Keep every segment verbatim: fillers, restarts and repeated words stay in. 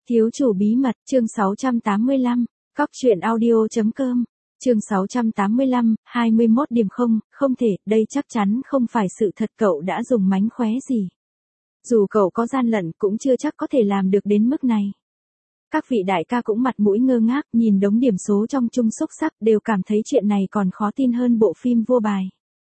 Thiếu chủ bí mật, chương sáu trăm tám mươi lăm, cóc truyện audio.com, chương sáu trăm tám mươi lăm, hai mươi mốt điểm không, không thể, đây chắc chắn không phải sự thật, cậu đã dùng mánh khóe gì. Dù cậu có gian lận cũng chưa chắc có thể làm được đến mức này. Các vị đại ca cũng mặt mũi ngơ ngác, nhìn đống điểm số trong chung xúc sắc, đều cảm thấy chuyện này còn khó tin hơn bộ phim vua bài.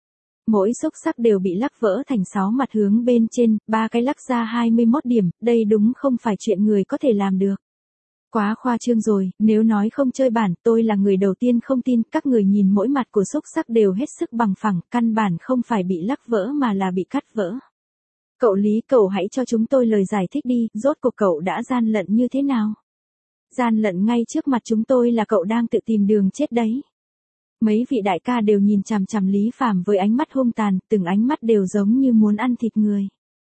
Mỗi xúc sắc đều bị lắc vỡ thành sáu mặt hướng bên trên, ba cái lắc ra hai mươi mốt điểm, đây đúng không phải chuyện người có thể làm được. Quá khoa trương rồi, nếu nói không chơi bản, tôi là người đầu tiên không tin, các người nhìn mỗi mặt của xúc sắc đều hết sức bằng phẳng, căn bản không phải bị lắc vỡ mà là bị cắt vỡ. Cậu Lý, cậu hãy cho chúng tôi lời giải thích đi, rốt cuộc cậu đã gian lận như thế nào? Gian lận ngay trước mặt chúng tôi là cậu đang tự tìm đường chết đấy. Mấy vị đại ca đều nhìn chằm chằm Lý Phàm với ánh mắt hung tàn, từng ánh mắt đều giống như muốn ăn thịt người.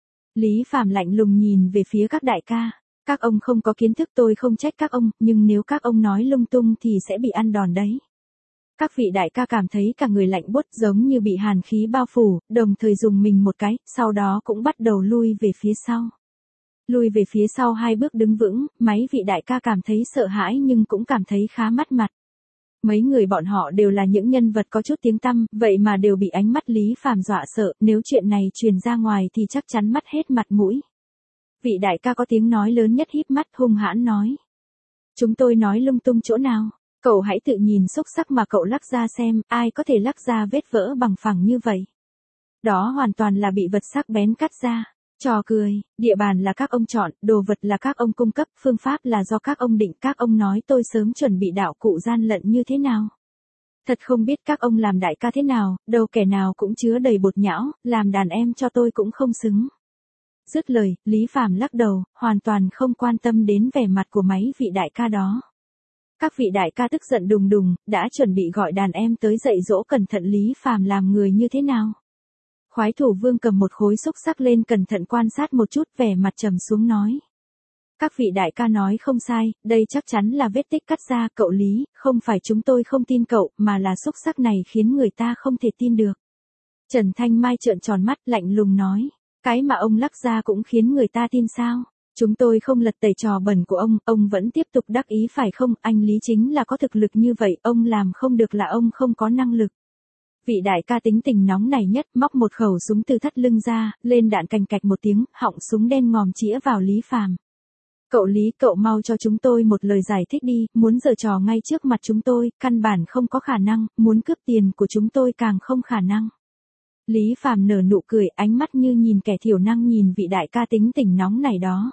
Lý Phàm lạnh lùng nhìn về phía các đại ca, các ông không có kiến thức tôi không trách các ông, nhưng nếu các ông nói lung tung thì sẽ bị ăn đòn đấy. Các vị đại ca cảm thấy cả người lạnh buốt giống như bị hàn khí bao phủ, đồng thời dùng mình một cái, sau đó cũng bắt đầu lui về phía sau. Lui về phía sau hai bước đứng vững, mấy vị đại ca cảm thấy sợ hãi nhưng cũng cảm thấy khá mất mặt. Mấy người bọn họ đều là những nhân vật có chút tiếng tăm, vậy mà đều bị ánh mắt Lý Phàm dọa sợ, nếu chuyện này truyền ra ngoài thì chắc chắn mất hết mặt mũi. Vị đại ca có tiếng nói lớn nhất híp mắt hung hãn nói. Chúng tôi nói lung tung chỗ nào, cậu hãy tự nhìn xúc sắc mà cậu lắc ra xem, ai có thể lắc ra vết vỡ bằng phẳng như vậy. Đó hoàn toàn là bị vật sắc bén cắt ra. Trò cười, địa bàn là các ông chọn, đồ vật là các ông cung cấp, phương pháp là do các ông định, các ông nói tôi sớm chuẩn bị đạo cụ gian lận như thế nào. Thật không biết các ông làm đại ca thế nào, đâu kẻ nào cũng chứa đầy bột nhão, làm đàn em cho tôi cũng không xứng. Dứt lời, Lý Phàm lắc đầu, hoàn toàn không quan tâm đến vẻ mặt của mấy vị đại ca đó. Các vị đại ca tức giận đùng đùng, đã chuẩn bị gọi đàn em tới dạy dỗ cẩn thận Lý Phàm làm người như thế nào. Khoái thủ vương cầm một khối xúc sắc lên cẩn thận quan sát một chút, vẻ mặt trầm xuống nói. Các vị đại ca nói không sai, đây chắc chắn là vết tích cắt ra, cậu Lý, không phải chúng tôi không tin cậu, mà là xúc sắc này khiến người ta không thể tin được. Trần Thanh Mai trợn tròn mắt lạnh lùng nói, cái mà ông lắc ra cũng khiến người ta tin sao? Chúng tôi không lật tẩy trò bẩn của ông, ông vẫn tiếp tục đắc ý phải không? Anh Lý chính là có thực lực như vậy, ông làm không được là ông không có năng lực. Vị đại ca tính tình nóng này nhất, móc một khẩu súng từ thắt lưng ra, lên đạn cành cạch một tiếng, họng súng đen ngòm chĩa vào Lý Phàm. Cậu Lý, cậu mau cho chúng tôi một lời giải thích đi, muốn giở trò ngay trước mặt chúng tôi, căn bản không có khả năng, muốn cướp tiền của chúng tôi càng không khả năng. Lý Phàm nở nụ cười, ánh mắt như nhìn kẻ thiểu năng nhìn vị đại ca tính tình nóng này đó.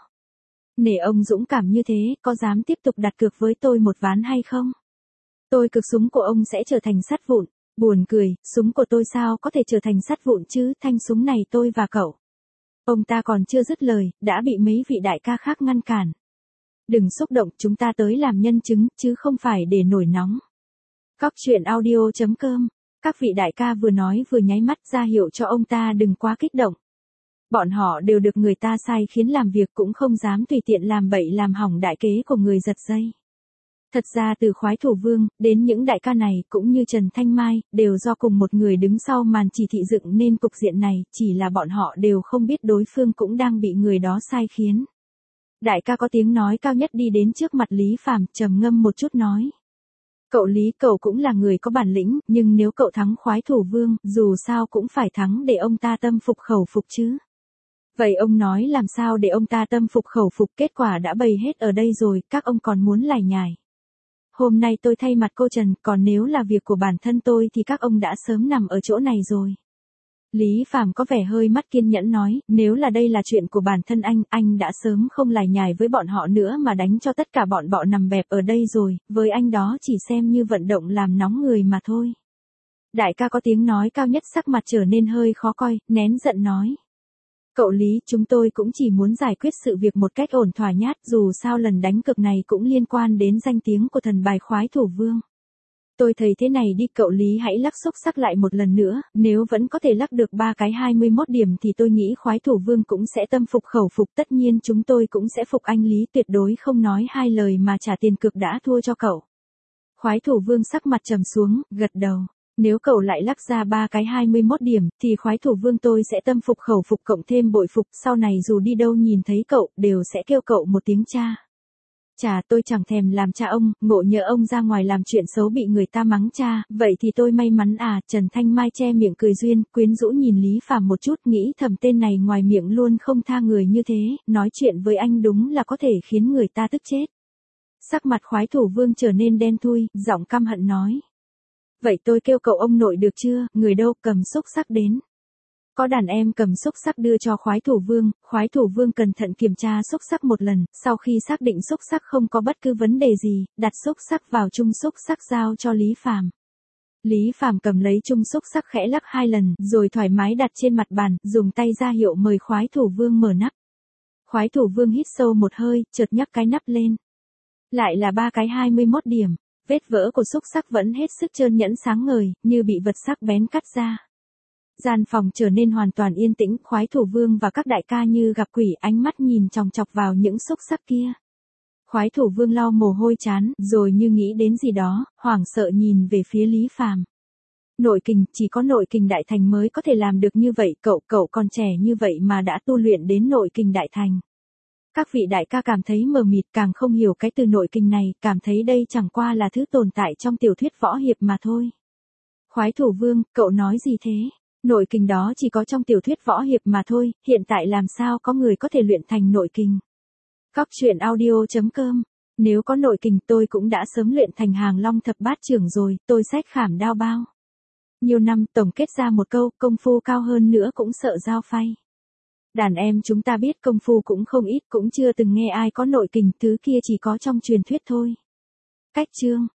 Nể ông dũng cảm như thế, có dám tiếp tục đặt cược với tôi một ván hay không? Tôi cược súng của ông sẽ trở thành sắt vụn. Buồn cười, súng của tôi sao có thể trở thành sắt vụn chứ, thanh súng này tôi và cậu. Ông ta còn chưa dứt lời, đã bị mấy vị đại ca khác ngăn cản. Đừng xúc động, chúng ta tới làm nhân chứng, chứ không phải để nổi nóng. Cóc truyện audio.com, các vị đại ca vừa nói vừa nháy mắt ra hiệu cho ông ta đừng quá kích động. Bọn họ đều được người ta sai khiến làm việc cũng không dám tùy tiện làm bậy làm hỏng đại kế của người giật dây. Thật ra từ khoái thủ vương, đến những đại ca này cũng như Trần Thanh Mai, đều do cùng một người đứng sau màn chỉ thị dựng nên cục diện này, chỉ là bọn họ đều không biết đối phương cũng đang bị người đó sai khiến. Đại ca có tiếng nói cao nhất đi đến trước mặt Lý Phàm, trầm ngâm một chút nói. Cậu Lý, cậu cũng là người có bản lĩnh, nhưng nếu cậu thắng khoái thủ vương, dù sao cũng phải thắng để ông ta tâm phục khẩu phục chứ. Vậy ông nói làm sao để ông ta tâm phục khẩu phục, kết quả đã bày hết ở đây rồi, các ông còn muốn lải nhải. Hôm nay tôi thay mặt cô Trần, còn nếu là việc của bản thân tôi thì các ông đã sớm nằm ở chỗ này rồi. Lý Phàm có vẻ hơi mất kiên nhẫn nói, nếu là đây là chuyện của bản thân anh, anh đã sớm không lải nhải với bọn họ nữa mà đánh cho tất cả bọn bọ nằm bẹp ở đây rồi, với anh đó chỉ xem như vận động làm nóng người mà thôi. Đại ca có tiếng nói cao nhất sắc mặt trở nên hơi khó coi, nén giận nói. Cậu Lý, chúng tôi cũng chỉ muốn giải quyết sự việc một cách ổn thỏa nhát, dù sao lần đánh cược này cũng liên quan đến danh tiếng của thần bài khoái thủ vương. Tôi thấy thế này đi, cậu Lý hãy lắc xúc sắc lại một lần nữa, nếu vẫn có thể lắc được ba cái hai mươi mốt điểm thì tôi nghĩ khoái thủ vương cũng sẽ tâm phục khẩu phục, tất nhiên chúng tôi cũng sẽ phục anh Lý, tuyệt đối không nói hai lời mà trả tiền cược đã thua cho cậu. Khoái thủ vương sắc mặt trầm xuống, gật đầu. Nếu cậu lại lắc ra ba cái hai mươi mốt điểm, thì khoái thủ vương tôi sẽ tâm phục khẩu phục cộng thêm bội phục, sau này dù đi đâu nhìn thấy cậu, đều sẽ kêu cậu một tiếng cha. Chà, tôi chẳng thèm làm cha ông, ngộ nhỡ ông ra ngoài làm chuyện xấu bị người ta mắng cha, vậy thì tôi may mắn à. Trần Thanh Mai che miệng cười duyên, quyến rũ nhìn Lý Phàm một chút, nghĩ thầm tên này ngoài miệng luôn không tha người như thế, nói chuyện với anh đúng là có thể khiến người ta tức chết. Sắc mặt khoái thủ vương trở nên đen thui, giọng căm hận nói. Vậy tôi kêu cậu ông nội được chưa, người đâu, cầm xúc xắc đến. Có đàn em cầm xúc xắc đưa cho khoái thủ vương, khoái thủ vương cẩn thận kiểm tra xúc xắc một lần, sau khi xác định xúc xắc không có bất cứ vấn đề gì, đặt xúc xắc vào chung xúc xắc giao cho Lý Phàm. Lý Phàm cầm lấy chung xúc xắc khẽ lắc hai lần, rồi thoải mái đặt trên mặt bàn, dùng tay ra hiệu mời khoái thủ vương mở nắp. Khoái thủ vương hít sâu một hơi, chợt nhấc cái nắp lên. Lại là ba cái hai mươi mốt điểm, vết vỡ của xúc xắc vẫn hết sức trơn nhẵn sáng ngời, như bị vật sắc bén cắt ra. Gian phòng trở nên hoàn toàn yên tĩnh, khoái thủ vương và các đại ca như gặp quỷ, ánh mắt nhìn chòng chọc vào những xúc xắc kia. Khoái thủ vương lau mồ hôi chán, rồi như nghĩ đến gì đó, hoảng sợ nhìn về phía Lý Phàm. Nội kình, chỉ có nội kình đại thành mới có thể làm được như vậy, cậu, cậu còn trẻ như vậy mà đã tu luyện đến nội kình đại thành. Các vị đại ca cảm thấy mờ mịt, càng không hiểu cái từ nội kình này, cảm thấy đây chẳng qua là thứ tồn tại trong tiểu thuyết võ hiệp mà thôi. Khoái thủ vương, cậu nói gì thế? Nội kình đó chỉ có trong tiểu thuyết võ hiệp mà thôi, hiện tại làm sao có người có thể luyện thành nội kình? Cóc truyện audio chấm com. Nếu có nội kình tôi cũng đã sớm luyện thành hàng long thập bát trưởng rồi, tôi xách khảm đao bao. Nhiều năm tổng kết ra một câu, công phu cao hơn nữa cũng sợ dao phay. Đàn em chúng ta biết công phu cũng không ít, cũng chưa từng nghe ai có nội kình, thứ kia chỉ có trong truyền thuyết thôi. Cách chương.